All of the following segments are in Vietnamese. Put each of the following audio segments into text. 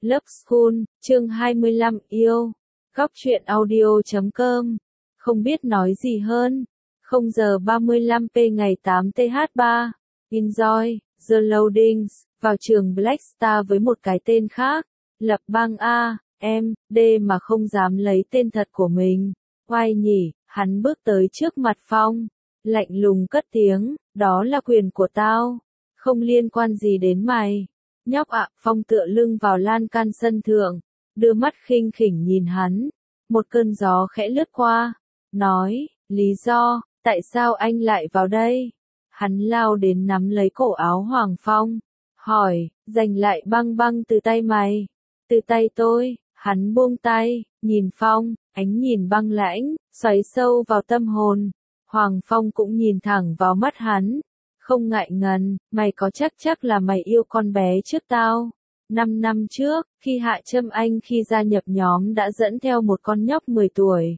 Love School, chương 25 yêu. Góc truyện audio.com. Không biết nói gì hơn. 0 giờ 35p ngày 8th3. Enjoy, the loadings, vào trường Black Star với một cái tên khác. Lập bang A, M, D mà không dám lấy tên thật của mình. Oai nhỉ, hắn bước tới trước mặt Phong. Lạnh lùng cất tiếng, đó là quyền của tao. Không liên quan gì đến mày. Nhóc ạ, Phong tựa lưng vào lan can sân thượng, đưa mắt khinh khỉnh nhìn hắn. Một cơn gió khẽ lướt qua, nói, lý do, tại sao anh lại vào đây? Hắn lao đến nắm lấy cổ áo Hoàng Phong, hỏi, giành lại băng băng từ tay mày. Từ tay tôi, hắn buông tay, nhìn Phong, ánh nhìn băng lãnh, xoáy sâu vào tâm hồn. Hoàng Phong cũng nhìn thẳng vào mắt hắn. Không ngại ngần, mày có chắc là mày yêu con bé trước tao. 5 năm trước, khi Hạ Trâm Anh khi gia nhập nhóm đã dẫn theo một con nhóc 10 tuổi.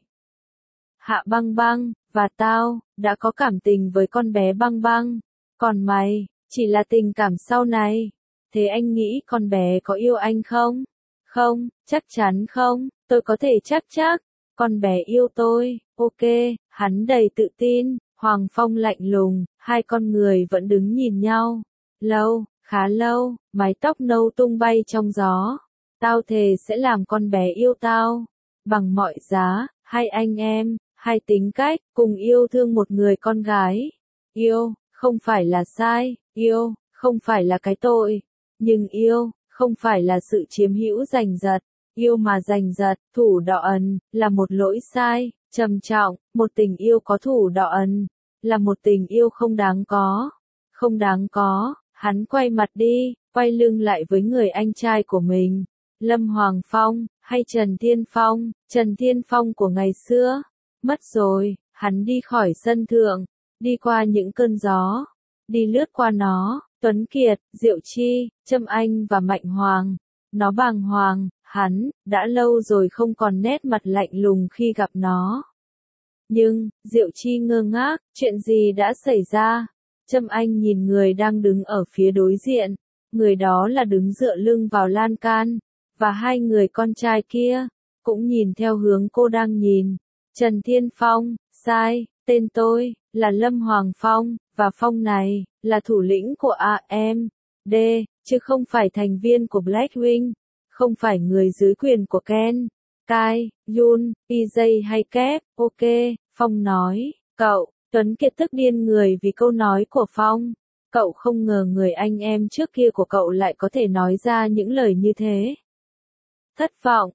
Hạ Băng Băng, và tao, đã có cảm tình với con bé Băng Băng. Còn mày, chỉ là tình cảm sau này. Thế anh nghĩ con bé có yêu anh không? Không, chắc chắn không, tôi có thể chắc. Con bé yêu tôi, ok, hắn đầy tự tin. Hoàng Phong lạnh lùng, hai con người vẫn đứng nhìn nhau. Lâu, khá lâu, mái tóc nâu tung bay trong gió. Tao thề sẽ làm con bé yêu tao. Bằng mọi giá, hai anh em, hai tính cách, cùng yêu thương một người con gái. Yêu, không phải là sai, yêu, không phải là cái tội. Nhưng yêu, không phải là sự chiếm hữu giành giật. Yêu mà giành giật, thủ đỏ ẩn, là một lỗi sai. Trầm trọng, một tình yêu có thủ đỏ ẩn, là một tình yêu không đáng có. Không đáng có, hắn quay mặt đi, quay lưng lại với người anh trai của mình. Lâm Hoàng Phong, hay Trần Thiên Phong, Trần Thiên Phong của ngày xưa. Mất rồi, hắn đi khỏi sân thượng, đi qua những cơn gió, đi lướt qua nó, Tuấn Kiệt, Diệu Chi, Trâm Anh và Mạnh Hoàng. Nó bàng hoàng, hắn, đã lâu rồi không còn nét mặt lạnh lùng khi gặp nó. Nhưng, Diệu Chi ngơ ngác, chuyện gì đã xảy ra? Trâm Anh nhìn người đang đứng ở phía đối diện, người đó là đứng dựa lưng vào lan can, và hai người con trai kia, cũng nhìn theo hướng cô đang nhìn. Trần Thiên Phong, sai, tên tôi, là Lâm Hoàng Phong, và Phong này, là thủ lĩnh của AMD, chứ không phải thành viên của Blackwing, không phải người dưới quyền của Ken. Kai, Yun, PJ hay Kép, ok, Phong nói, cậu, Tuấn Kiệt tức điên người vì câu nói của Phong. Cậu không ngờ người anh em trước kia của cậu lại có thể nói ra những lời như thế. Thất vọng,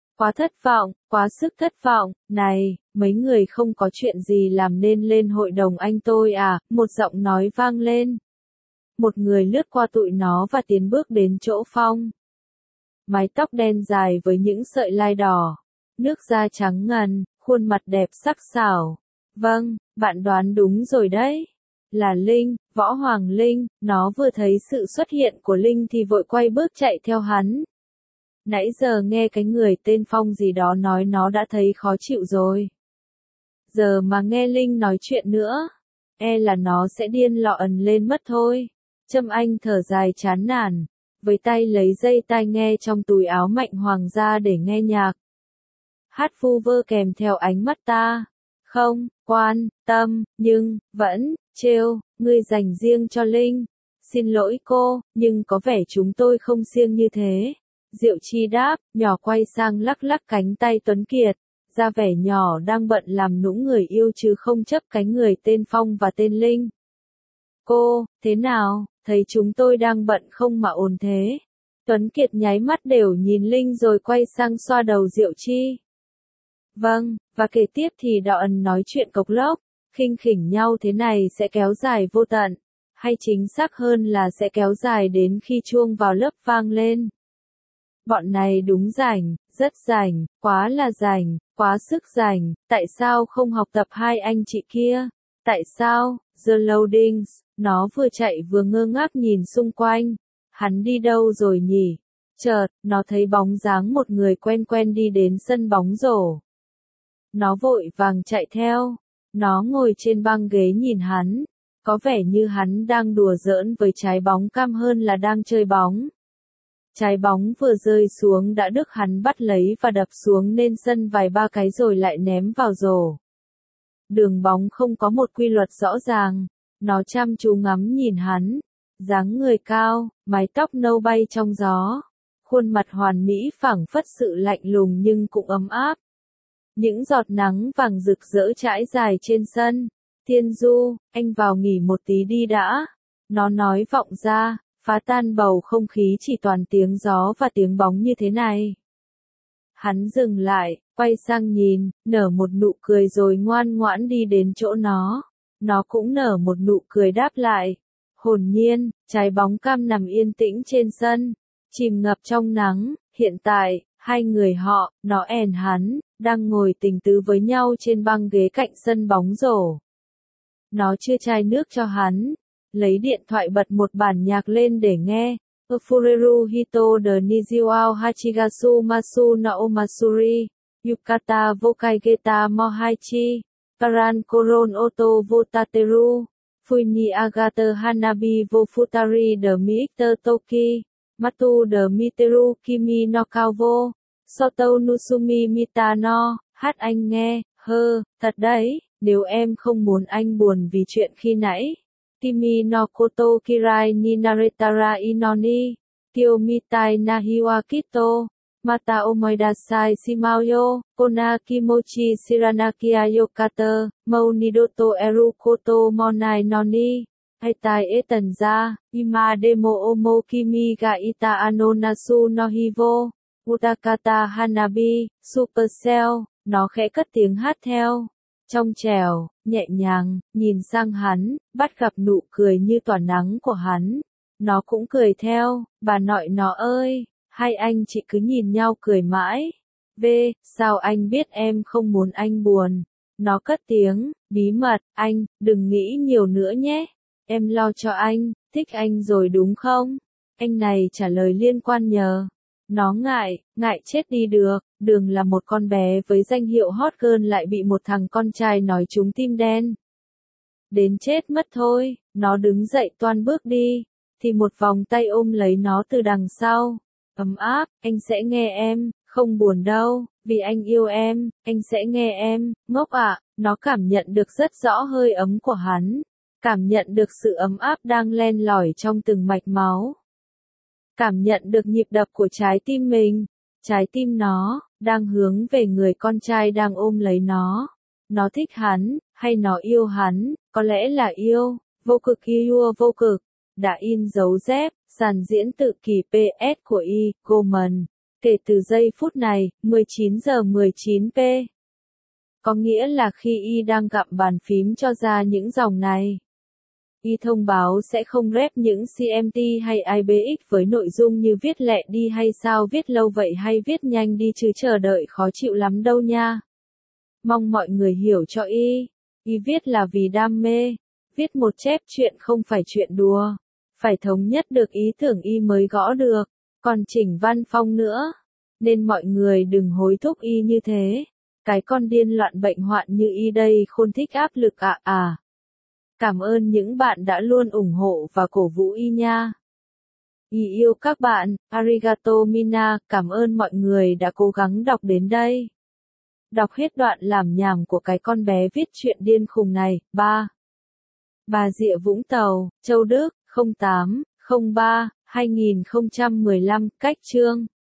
quá sức thất vọng, này, mấy người không có chuyện gì làm nên lên hội đồng anh tôi à, một giọng nói vang lên. Một người lướt qua tụi nó và tiến bước đến chỗ Phong. Mái tóc đen dài với những sợi lai đỏ. Nước da trắng ngần, khuôn mặt đẹp sắc sảo. Vâng, bạn đoán đúng rồi đấy. Là Linh, Võ Hoàng Linh, nó vừa thấy sự xuất hiện của Linh thì vội quay bước chạy theo hắn. Nãy giờ nghe cái người tên Phong gì đó nói nó đã thấy khó chịu rồi. Giờ mà nghe Linh nói chuyện nữa, là nó sẽ điên lọ ẩn lên mất thôi. Trâm Anh thở dài chán nản, với tay lấy dây tai nghe trong túi áo Mạnh Hoàng ra để nghe nhạc. Hát vu vơ kèm theo ánh mắt ta. Không, quan tâm, nhưng, vẫn, trêu, ngươi dành riêng cho Linh. Xin lỗi cô, nhưng có vẻ chúng tôi không siêng như thế. Diệu Chi đáp, nhỏ quay sang lắc lắc cánh tay Tuấn Kiệt. Ra vẻ nhỏ đang bận làm nũng người yêu chứ không chấp cái người tên Phong và tên Linh. Cô, thế nào, thấy chúng tôi đang bận không mà ồn thế? Tuấn Kiệt nháy mắt đều nhìn Linh rồi quay sang xoa đầu Diệu Chi. Vâng, và kể tiếp thì Đọ Ẩn nói chuyện cộc lốc, khinh khỉnh nhau thế này sẽ kéo dài vô tận, hay chính xác hơn là sẽ kéo dài đến khi chuông vào lớp vang lên. Bọn này đúng rảnh, rất rảnh, quá là rảnh, quá sức rảnh, tại sao không học tập hai anh chị kia? Tại sao? The Loadings, nó vừa chạy vừa ngơ ngác nhìn xung quanh. Hắn đi đâu rồi nhỉ? Chợt, nó thấy bóng dáng một người quen đi đến sân bóng rổ. Nó vội vàng chạy theo. Nó ngồi trên băng ghế nhìn hắn. Có vẻ như hắn đang đùa giỡn với trái bóng cam hơn là đang chơi bóng. Trái bóng vừa rơi xuống đã được hắn bắt lấy và đập xuống nên sân vài ba cái rồi lại ném vào rổ. Đường bóng không có một quy luật rõ ràng, nó chăm chú ngắm nhìn hắn, dáng người cao, mái tóc nâu bay trong gió, khuôn mặt hoàn mỹ phảng phất sự lạnh lùng nhưng cũng ấm áp. Những giọt nắng vàng rực rỡ trải dài trên sân. Tiên Du, anh vào nghỉ một tí đi đã. Nó nói vọng ra, phá tan bầu không khí chỉ toàn tiếng gió và tiếng bóng như thế này. Hắn dừng lại, quay sang nhìn, nở một nụ cười rồi ngoan ngoãn đi đến chỗ nó. Nó cũng nở một nụ cười đáp lại. Hồn nhiên, trái bóng cam nằm yên tĩnh trên sân, chìm ngập trong nắng. Hiện tại, hai người họ, nó hắn, đang ngồi tình tứ với nhau trên băng ghế cạnh sân bóng rổ. Nó chưa chai nước cho hắn, lấy điện thoại bật một bản nhạc lên để nghe. Fureru Hito de Nijiwao Hachigasu Masu no Masuri, Yukata Vokaigeta Mohaichi, Karan Koron Oto Votateru, Fuini Agata Hanabi Vofutari de Miikter Toki, Matu de Miteru Kimi no Kawo, Soto Nusumi Mitano, hát anh nghe, thật đấy, nếu em không muốn anh buồn vì chuyện khi nãy. Kimi no koto kirai ni naretara inoni, kyomitai na hiwa kito, mata omoidasai shimayo, kona kimochi shiranakia yokata, mou nidoto eru koto monai noni, haitai etan za, ima demo omo kimi ga ita ano nasu no hivo, utakata hanabi, supercell, nó khẽ cất tiếng hát theo. Trong trẻo, nhẹ nhàng, nhìn sang hắn, bắt gặp nụ cười như tỏa nắng của hắn. Nó cũng cười theo, bà nội nó ơi, hai anh chị cứ nhìn nhau cười mãi. Sao anh biết em không muốn anh buồn? Nó cất tiếng, bí mật, anh, đừng nghĩ nhiều nữa nhé. Em lo cho anh, thích anh rồi đúng không? Anh này trả lời liên quan nhờ. Nó ngại chết đi được, Đường là một con bé với danh hiệu hot girl lại bị một thằng con trai nói trúng tim đen. Đến chết mất thôi, nó đứng dậy toan bước đi, thì một vòng tay ôm lấy nó từ đằng sau. Ấm áp, anh sẽ nghe em, không buồn đâu, vì anh yêu em, anh sẽ nghe em, ngốc ạ, nó cảm nhận được rất rõ hơi ấm của hắn, cảm nhận được sự ấm áp đang len lỏi trong từng mạch máu. Cảm nhận được nhịp đập của trái tim mình, trái tim nó, đang hướng về người con trai đang ôm lấy nó. Nó thích hắn, hay nó yêu hắn, có lẽ là yêu, vô cực yêu vô cực, đã in dấu dép, sàn diễn tự kỷ PS của Y. Goman, kể từ giây phút này, 19 giờ 19 p. Có nghĩa là khi Y đang gặm bàn phím cho ra những dòng này. Y thông báo sẽ không rep những CMT hay IBX với nội dung như viết lẹ đi hay sao viết lâu vậy hay viết nhanh đi chứ chờ đợi khó chịu lắm đâu nha. Mong mọi người hiểu cho Y. Y viết là vì đam mê. Viết một chép chuyện không phải chuyện đùa. Phải thống nhất được ý tưởng Y mới gõ được. Còn chỉnh văn phong nữa. Nên mọi người đừng hối thúc Y như thế. Cái con điên loạn bệnh hoạn như Y đây khôn thích áp lực à. Cảm ơn những bạn đã luôn ủng hộ và cổ vũ Y nha. Y yêu các bạn, arigato mina, cảm ơn mọi người đã cố gắng đọc đến đây. Đọc hết đoạn làm nhảm của cái con bé viết chuyện điên khùng này. 3. Bà Rịa Vũng Tàu, Châu Đức, 08, 03, 2015, cách chương.